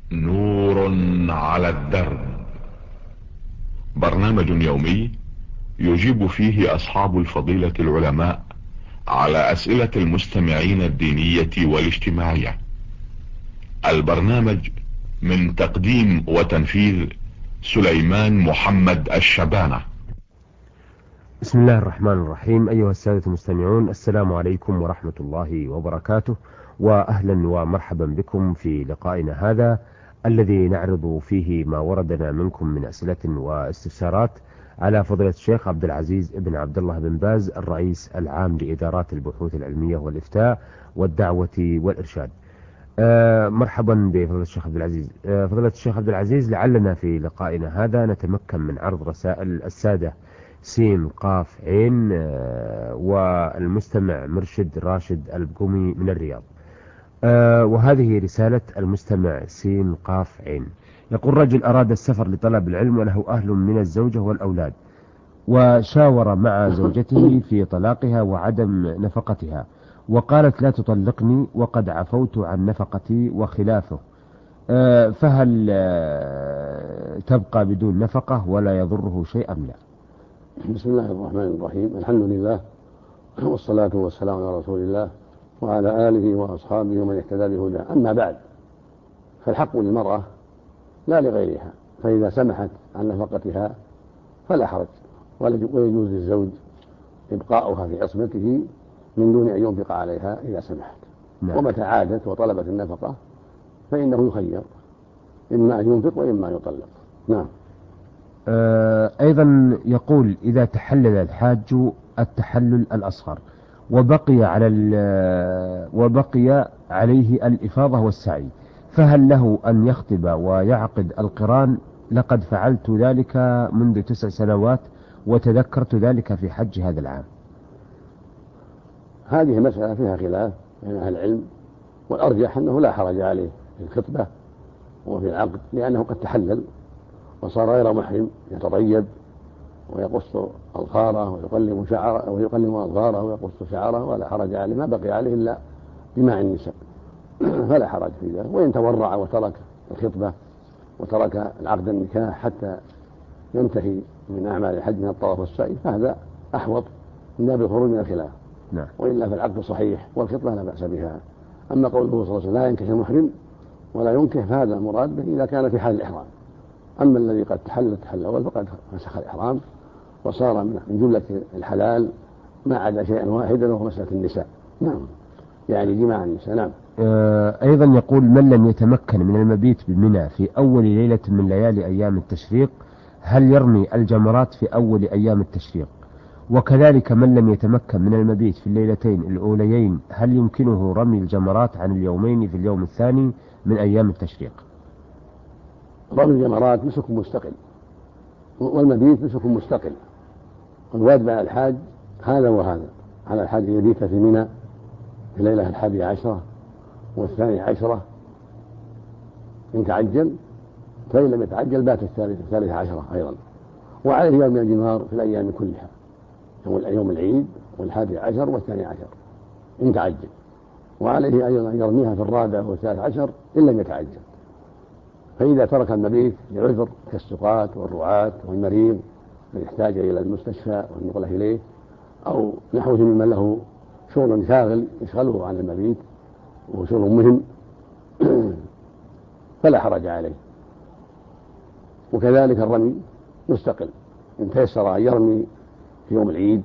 نور على الدرب. برنامج يومي يجيب فيه اصحاب الفضيلة العلماء على اسئلة المستمعين الدينية والاجتماعية. البرنامج من تقديم وتنفيذ سليمان محمد الشبانة. بسم الله الرحمن الرحيم. أيها السادة المستمعون، السلام عليكم ورحمة الله وبركاته، وأهلا ومرحبا بكم في لقائنا هذا الذي نعرض فيه ما وردنا منكم من أسئلة واستفسارات على فضيلة الشيخ عبد العزيز بن عبد الله بن باز، الرئيس العام لإدارات البحوث العلمية والإفتاء والدعوة والإرشاد. مرحبا بفضيلة الشيخ عبد العزيز. فضيلة الشيخ عبد العزيز، لعلنا في لقائنا هذا نتمكن من عرض رسائل السادة سين قاف عين والمستمع مرشد راشد البقومي من الرياض. وهذه رسالة المستمع سين قاف عين. يقول: رجل أراد السفر لطلب العلم وله أهل من الزوجة والأولاد، وشاور مع زوجته في طلاقها وعدم نفقتها، وقالت: لا تطلقني وقد عفوت عن نفقتي وخلافه، فهل تبقى بدون نفقة ولا يضره شيء أم لا؟ بسم الله الرحمن الرحيم. الحمد لله والصلاة والسلام على رسول الله وعلى آله وأصحابه ومن اهتدى بهداه. أما بعد، فالحق للمرأة لا لغيرها، فإذا سمحت عن نفقتها فلا حرج، ويجوز للزوج إبقاؤها في عصمته من دون أن ينفق عليها إذا سمحت. نعم. ومتى عادت وطلبت النفقة فإنه يخير، إما أن ينفق وإما أن يطلق. نعم. أيضا يقول: إذا تحلل الحاج التحلل الأصغر وبقي عليه الإفاضة والسعي، فهل له أن يخطب ويعقد القران؟ لقد فعلت ذلك منذ 9 سنوات وتذكرت ذلك في حج هذا العام. هذه مسألة فيها خلاف بين أهل العلم، والأرجح أنه لا حرج عليه في الخطبة وفي العقد، لأنه قد تحلل وصار غير محرم، يتطيب ويقص أظفاره ويقلم شعره ويقلم أظفاره ويقص شعره، ولا حرج عليه، ما بقي عليه إلا جماع النساء فلا حرج في ذلك. وإن تورع وترك الخطبة وترك العقد النكاح حتى ينتهي من أعمال الحج من الطواف والسعي فهذا أحوط من باب الخروج من الخلاف. نعم. وإلا فالعقد صحيح والخطبة لا بأس بها. أما قوله صلى الله عليه وسلم لا ينكح المحرم ولا ينكح، فهذا المراد به إذا كان في حال الإحرام. أما الذي قد تحل أول فقد فسخ الإحرام وصار من جملة الحلال ما عدا شيئا واحدا وهو مسألة النساء. نعم، يعني جماع النساء. نعم. أيضا يقول: من لم يتمكن من المبيت بمنى في أول ليلة من ليالي أيام التشريق، هل يرمي الجمرات في أول أيام التشريق؟ وكذلك من لم يتمكن من المبيت في الليلتين الأوليين، هل يمكنه رمي الجمرات عن اليومين في اليوم الثاني من أيام التشريق؟ رمي الجمرات نسك مستقل، والمبيت نسك مستقل. والواجب على الحاج هذا وهذا. على الحاج أن يبيت في منى في الليلة 11 و12 إن تعجل، فإن لم يتعجل بات 13 أيضا. وعليه يرمي الجمار في الأيام كلها، يوم العيد وال11 وال12 إن تعجل. وعليه أيضا أن يرميها في 14 و13 إن لم يتعجل. فإذا ترك المبيت لعذر كالسقاط والرعاة والمريض من يحتاج إلى المستشفى والنقلة إليه، أو نحوه ممن له شغل شاغل يشغله عن المبيت وهو شغل مهم فلا حرج عليه. وكذلك الرمي مستقل، إن تيسر أن يرمي في يوم العيد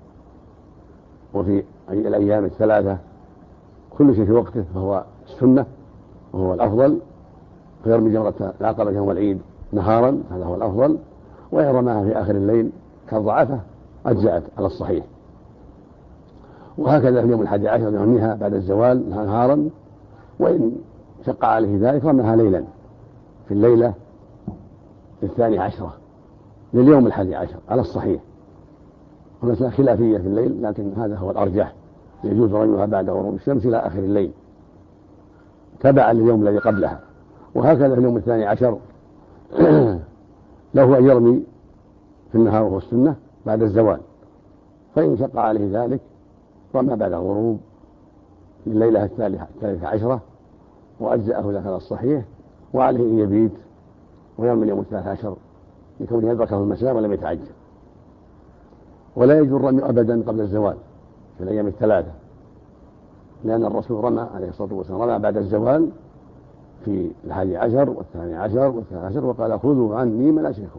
وفي الأيام الثلاثة كل شيء في وقته فهو السنة وهو الأفضل، فيرمي جمرة العقبة يوم العيد نهارا، هذا هو الأفضل. وإن رماها في آخر الليل كالضعفة أجزأت على الصحيح. وهكذا في يوم 11 يرميها بعد الزوال نهارا، وإن شق عليه ذلك رماها ليلا في الليلة 12 لليوم 11 على الصحيح. ومسألة خلافية في الليل، لكن هذا هو الأرجح، يجوز رميها بعد غروب الشمس إلى آخر الليل تبعا لليوم الذي قبلها. وهكذا في اليوم 12 له أن يرمي في النهار وهو السنة بعد الزوال، فإن شق عليه ذلك رمى بعد الغروب في الليلة 13 وأجزأه لك على الصحيح. وعليه أن يبيت ويرمي اليوم 13 لكونه أدركه المساء ولم يتعجل. ولا يجوز الرمي أبدا قبل الزوال في الأيام الثلاثة، لأن الرسول رمى عليه الصلاة والسلام رمى بعد الزوال في 11 و12 و13 وقال خذوا عني مناسككم.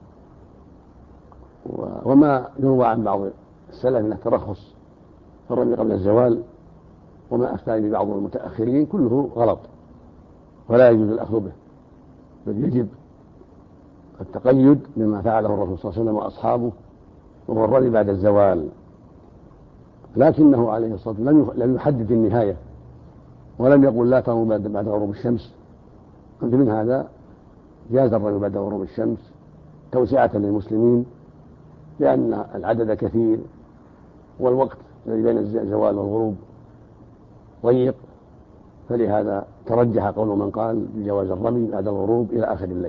وما يروى عن بعض السلف من الترخص في الرمي قبل الزوال وما أفتى به بعض المتأخرين كله غلط، ولا يجوز الأخذ به، بل يجب التقيد بما فعله الرسول صلى الله عليه وسلم وأصحابه وهو الرمي بعد الزوال. لكنه عليه الصلاة والسلام لم يحدد النهاية ولم يقل لا ترموا بعد غروب الشمس. من هذا جاز الرمي بعد غروب الشمس توسعة للمسلمين، لأن العدد كثير والوقت الذي بين الزوال والغروب ضيق، فلهذا ترجح قول من قال بجواز الرمي بعد الغروب إلى آخر الليل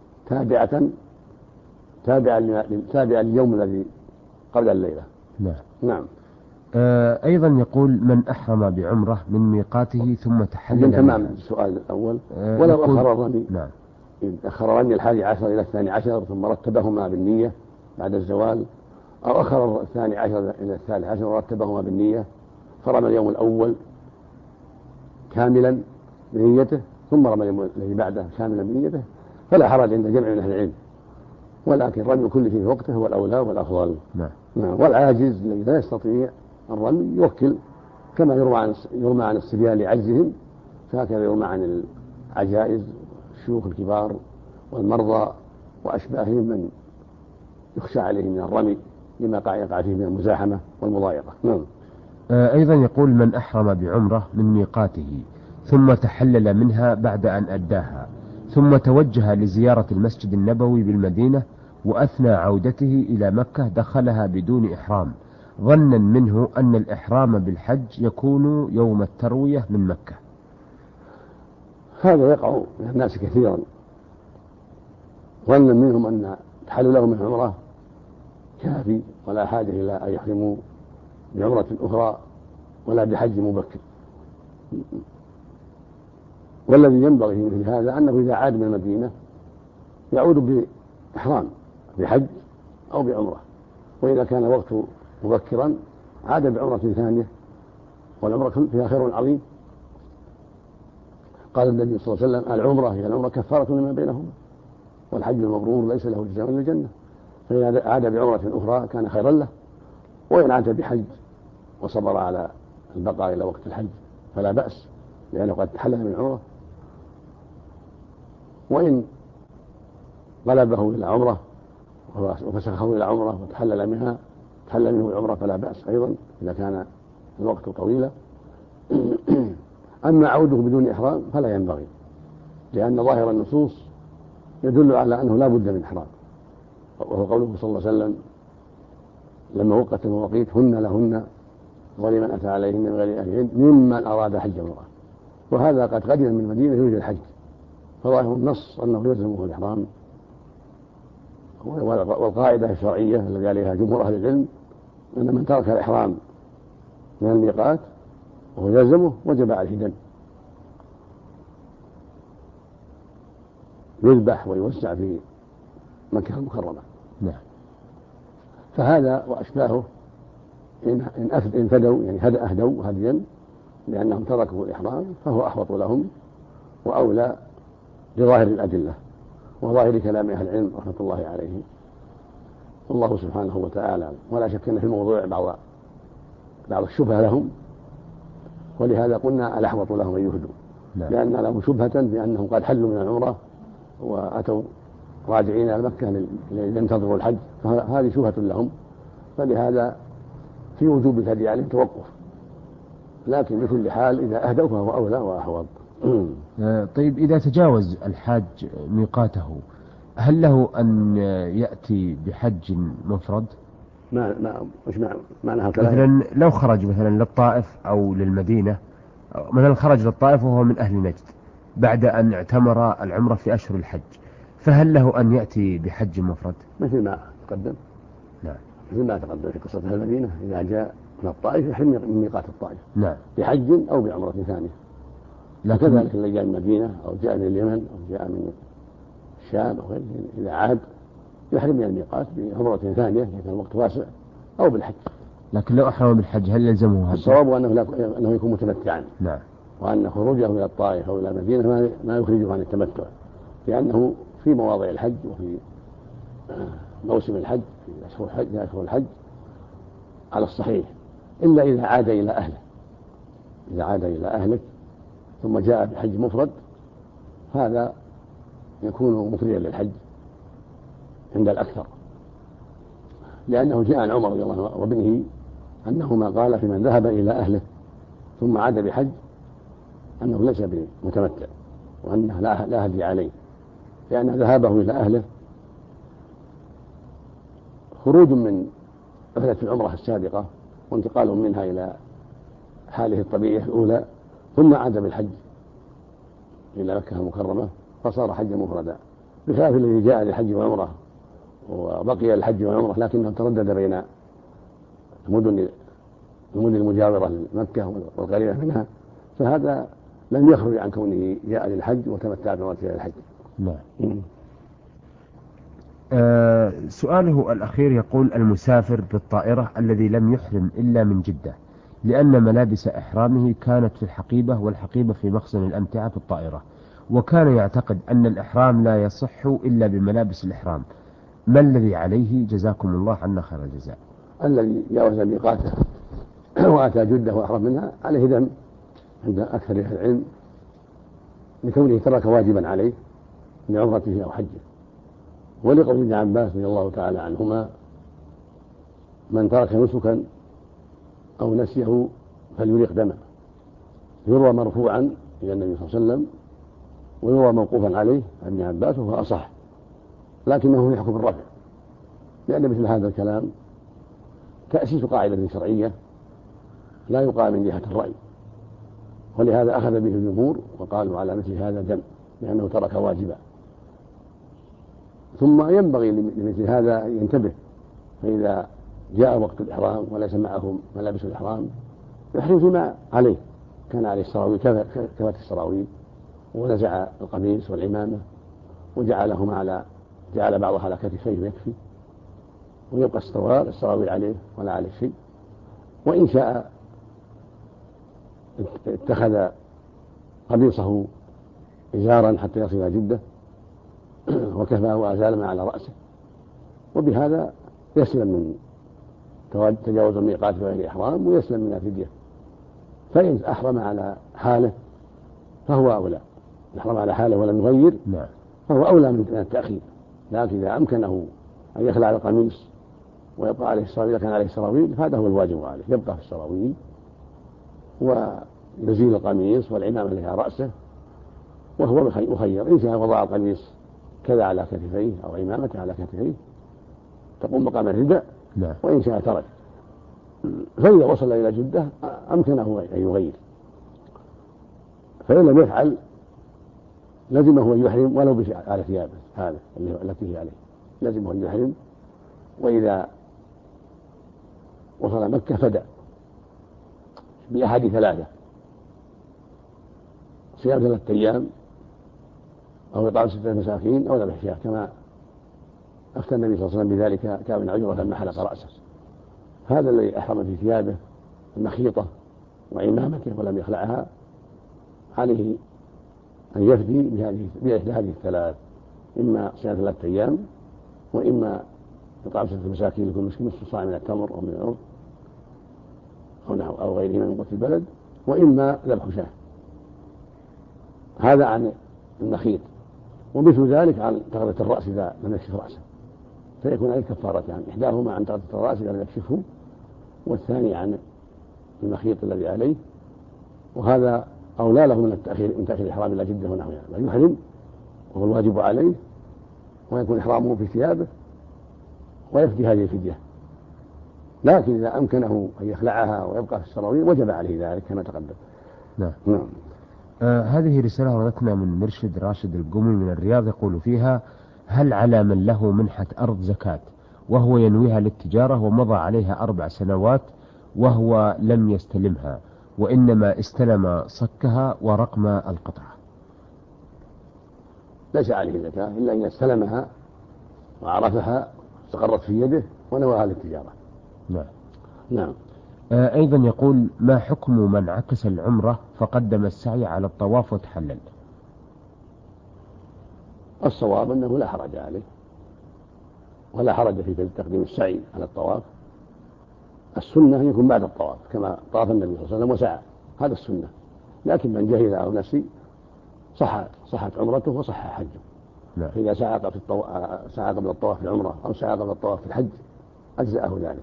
تابعا لليوم الذي قبل الليلة. نعم. أيضا يقول من أحرم بعمرة من ميقاته ثم تحلل من تمام السؤال الأول. ولو أخر الرمي أخر رمي 11 إلى 12 ثم رتبهما بالنية بعد الزوال، أو أخر 12 إلى 13 ورتبهما بالنية فرمى اليوم الأول كاملا بنيته ثم رمى اليوم الذي بعده كاملا بنيته، فلا حرج عند جمع من أهل العلم، ولكن رمي كل في وقته هو الأولى والأفضل. نعم. والعاجز الذي لا يستطيع الرمي يوكل، كما يرمى عن الصبيان لعجزهم، فهكذا يرمى عن العجائز الشيوخ الكبار والمرضى وأشباههم من يخشى عليهم من الرمي لما يقع فيه من المزاحمة والمضايقة. نعم. أيضا يقول من أحرم بعمرة من ميقاته ثم تحلل منها بعد أن أداها ثم توجه لزيارة المسجد النبوي بالمدينة وأثنى عودته إلى مكة دخلها بدون إحرام ظنا منه أن الإحرام بالحج يكون يوم التروية من مكة. هذا يقع من الناس كثيرا، ظنا منهم أن تحللهم من عمرة كافي ولا حاجة إلى أن يحرموا بعمرة أخرى ولا بحج مبكر. والذي ينبغي في هذا أنه إذا عاد من المدينة يعود بإحرام بحج أو بعمرة، وإذا كان وقت مبكرا عاد بعمرة ثانية، والعمرة فيها خير عظيم. قال النبي صلى الله عليه وسلم العمرة هي العمرة كفارة لما بينهما، والحج المبرور ليس له جزاء إلا الجنة. فإذا عاد بعمرة أخرى كان خيرا له، وإن عاد بحج وصبر على البقاء إلى وقت الحج فلا بأس، لأنه قد تحلل من عمرة. وإن غلبه إلى عمرة وفسخه إلى عمرة وتحلل منها تحلل منه العمرة فلا بأس أيضا إذا كان الوقت طويلا. أما عوده بدون إحرام فلا ينبغي، لأن ظاهر النصوص يدل على أنه لا بد من إحرام، وهو قوله صلى الله عليه وسلم لما وقت المواقيت هن لهن ولمن أتى عليهن من غير أهلهن ممن أراد حج عمرة، وهذا قد قدم من المدينة يريد الحج، فظاهر النص أنه يلزمه الإحرام. والقاعدة الشرعية التي عليها جمهور أهل العلم أن من ترك الإحرام من الميقات وهو يلزمه وجب عليه دم، يذبح ويوسع في مكة المكرمة. نعم. فهذا وأشباهه إن فدوا يعني أهدوا هديا لأنهم تركوا الإحرام فهو أحوط لهم وأولى لظاهر الأدلة وظاهر كلام أهل العلم رحمة الله عليه، والله سبحانه وتعالى. ولا شك أن في الموضوع بعض الشبهة لهم، ولهذا قلنا الأحوط لهم أن يهدوا. نعم. لأن لهم شبهة بأنهم قد حلوا من العمرة وأتوا راجعين إلى مكة لينتظروا الحج، فهذه شبهة لهم، فلهذا في وجوب الهدي عليهم توقف، لكن بكل حال إذا أهدوا فهو أولى وأحوط. طيب إذا تجاوز الحاج ميقاته هل له أن يأتي بحج مفرد؟ مش معناها مثلا لو خرج مثلا للطائف أو للمدينة، مثلا خرج للطائف وهو من أهل نجد بعد أن اعتمر العمرة في أشهر الحج، فهل له أن يأتي بحج مفرد؟ مثل ما تقدم. نعم. مثل ما تقدم في قصة أهل المدينة إذا جاء من الطائف يحرم من ميقات الطائف. نعم. بحج أو بعمرة ثانية. وكذلك اللي جاء من المدينة أو جاء من اليمن أو جاء من الشام أو غيره إذا عاد يحرم من الميقات بعمرة ثانية إذا كان الوقت واسع أو بالحج. لكن لو أحرم بالحج هل يلزمه هذا؟ الصواب أنه يكون متمتعا. نعم. وأن خروجه إلى الطائف أو إلى المدينة ما يخرجه عن التمتع، لأنه في مواضع الحج وفي موسم الحج في أشهر الحج على الصحيح، إلا إذا عاد إلى أهله. إذا عاد إلى أهلك ثم جاء بحج مفرد هذا يكون مفردا للحج عند الأكثر، لأنه جاء عن عمر رضي الله عنه وابنه أنهما قال في من ذهب إلى أهله ثم عاد بحج أنه ليس بمتمتع وأنه لا هدي عليه، لأن ذهابه إلى أهله خروج من رحلة العمرة السابقة وانتقال منها إلى حاله الطبيعية الأولى ثم عاد بالحج إلى مكة المكرمة فصار حجا مفردا، بخلاف الذي جاء للحج والعمرة وبقي الحج والعمرة لكنه تردد بين المدن المجاورة لمكة والقريبة منها، فهذا لم يخرج عن كونه جاء للحج وتمتع بعمرة الحج. نعم. سؤاله الأخير يقول: المسافر بالطائرة الذي لم يحرم إلا من جدة لأن ملابس إحرامه كانت في الحقيبة والحقيبة في مخزن الأمتعة في الطائرة، وكان يعتقد أن الإحرام لا يصح إلا بملابس الإحرام، ما الذي عليه جزاكم الله عنا خير الجزاء؟ الذي جاوز ميقاته وأتى جدة وأحرم منها عليه دم عند أكثر أهل العلم لكونه ترك واجبا عليه لعمرته أو حجه، ولقول ابن عباس رضي الله تعالى عنهما: من ترك نسكا أو نسيه فليريق دمه. يروى مرفوعا إلى النبي صلى الله عليه وسلم ويروى موقوفا عليه عن ابن عباس وهو أصح، لكنه يحكم بالرفع، لأن مثل هذا الكلام تأسيس قاعدة شرعية لا يقال من جهة الرأي، ولهذا أخذ به الجمهور وقالوا على مثل هذا دم لأنه ترك واجبا. ثم ينبغي لمثل هذا أن ينتبه، فإذا جاء وقت الإحرام وليس معه ملابس الإحرام يحرم فيما عليه، كان عليه السراويل كفت السراويل ونزع القميص والعمامة جعل بعضها على كتفيه يكفي، ويبقى السراويل عليه ولا عليه شيء، وإن شاء اتخذ قميصه إزارا حتى يصل إلى جدة وكفاه وأزال ما على رأسه، وبهذا يسلم من تجاوز الميقات بغير إحرام ويسلم من الفدية. فإن أحرم على حاله فهو أولى، أحرم على حاله ولم يغير فهو أولى من التأخير، لكن إذا أمكنه أن يخلع القميص ويبقى عليه السراويل كان عليه السراويل هذا هو الواجب عليه، يبقى في السراويل ويزيل القميص والعمامة التي على رأسه وهو مخير، إن شاء وضع القميص كذا على كتفيه أو عمامته على كتفيه تقوم مقام الرداء، وإن شاء ترك. فإذا وصل إلى جدة أمكنه أن يغير، فإن لم يفعل لزمه أن يحرم ولو على ثيابه هذا التي هي عليه، لزمه أن يحرم. وإذا وصل مكة فدى بأحد ثلاثة: صيام 3 أيام أو إطعام 6 مساكين أو ذبح شاة، كما أفتى النبي صلى الله عليه وسلم بذلك كعب بن عجرة لما حلق رأسه. هذا الذي أحرم في ثيابه المخيطة وعمامته ولم يخلعها عليه أن يفدي بإحدى هذه الثلاث: إما صيام 3 أيام، وإما إطعام 6 مساكين لكل مسكين نصف صاع من التمر أو من الأرض أو غيره من قوت البلد، وإما ذبح شاة. هذا عن المخيط. ومثل ذلك عن تغطية الرأس إذا لم يكشف رأسه، فيكون عليه كفارتان: إحداهما عن تغطية الرأس إذا لم يكشفه، والثاني عن المخيط الذي عليه. وهذا أولى له من تأخير الإحرام إلى جدة ونحوها، بل يحرم وهو الواجب عليه ويكون إحرامه في ثيابه ويفدي هذه الفدية. لكن إذا أمكنه أن يخلعها ويبقى في السراويل وجب عليه ذلك كما تقدم. نعم. هذه رسالة وردتنا من مرشد راشد القمي من الرياض، يقول فيها: هل على من له منحة أرض زكاة وهو ينويها للتجارة ومضى عليها 4 سنوات وهو لم يستلمها، وإنما استلم صكها ورقم القطعة؟ ليس عليه زكاة إلا إن استلمها وعرفها استقرت في يده ونواها للتجارة. نعم. نعم. أيضا يقول: ما حكم من عكس العمرة فقدم السعي على الطواف وتحلل؟ الصواب أنه لا حرج عليه ولا حرج في تقديم السعي على الطواف. السنة أن يكون بعد الطواف كما طاف النبي صلى الله عليه وسلم وسعى، هذا السنة. لكن من جهل أو نسي صحت عمرته وصح حجه. نعم. فإذا سعى قبل الطواف في العمرة أو سعى قبل الطواف في الحج أجزأه ذلك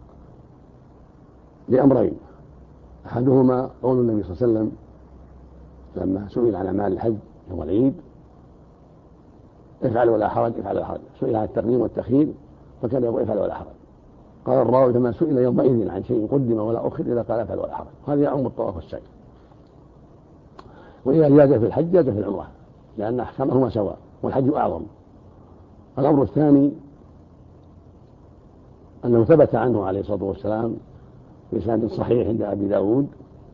لأمرين: أحدهما قول النبي صلى الله عليه وسلم لما سئل عن أعمال الحج يوم العيد: افعل ولا حرج، افعل ولا حرج. سئل عن التقديم والتأخير فكان يقول افعل ولا حرج. قال الراوي: فما سئل يومئذ عن شيء قدم ولا أخر إذا قال افعل ولا حرج. هذا يعم الطواف والسعي. وإذا زاد في الحج زاد في العمرة لأن أحكامهما سواء والحج أعظم. الأمر الثاني أنه ثبت عنه عليه الصلاة والسلام بإسناد صحيح عند أبي داود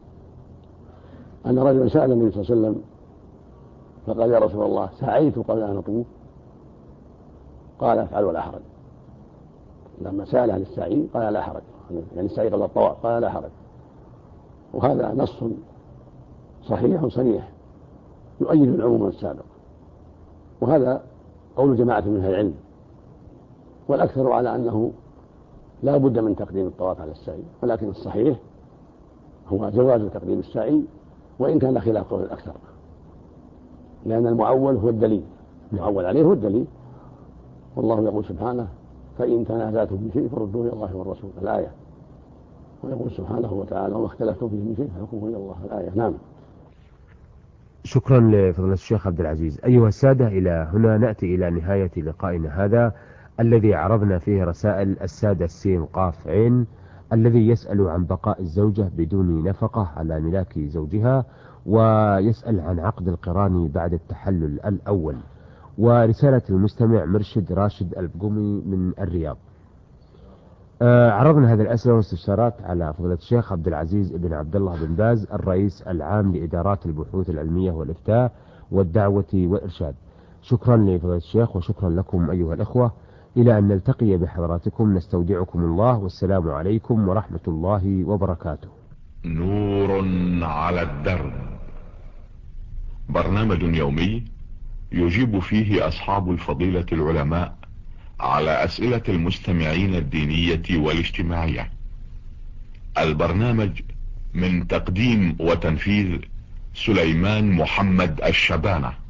أن رجلا سأل النبي صلى الله عليه وسلم فقال: يا رسول الله، سعيت قبل أن أطوف؟ قال: افعل ولا حرج. لما سأل عن السعي قال: لا حرج، يعني السعي قبل الطواف، قال: لا حرج. وهذا نص صحيح صريح يؤيد العموم السابق، وهذا قول جماعة من أهل العلم، والأكثر على أنه لا بد من تقديم الطواف على السعي، ولكن الصحيح هو جواز تقديم السعي وإن كان خلاف قول الأكثر، لأن المعول هو الدليل، المعول عليه هو الدليل. والله يقول سبحانه: فإن تنازعتم في شيء فردوه إلى الله والرسول، الآية. ويقول سبحانه وتعالى: وما اختلفتم فيه من شيء فحكمه إلى الله، الآية. نعم. شكرا لفضيلة الشيخ عبد العزيز. أيها السادة، إلى هنا نأتي إلى نهاية لقائنا هذا الذي عرضنا فيه رسائل السادة السين قاف عين الذي يسأل عن بقاء الزوجة بدون نفقة على ملاك زوجها، ويسأل عن عقد القران بعد التحلل الأول، ورسالة المستمع مرشد راشد البقومي من الرياض. عرضنا هذه الأسئلة والاستفسارات على فضيلة الشيخ عبد العزيز بن عبد الله بن باز الرئيس العام لإدارات البحوث العلمية والإفتاء والدعوة والإرشاد. شكرا لفضيلة الشيخ وشكرا لكم أيها الأخوة. إلى أن نلتقي بحضراتكم نستودعكم الله، والسلام عليكم ورحمة الله وبركاته. نور على الدرب، برنامج يومي يجيب فيه أصحاب الفضيلة العلماء على أسئلة المستمعين الدينية والاجتماعية. البرنامج من تقديم وتنفيذ سليمان محمد الشبانة.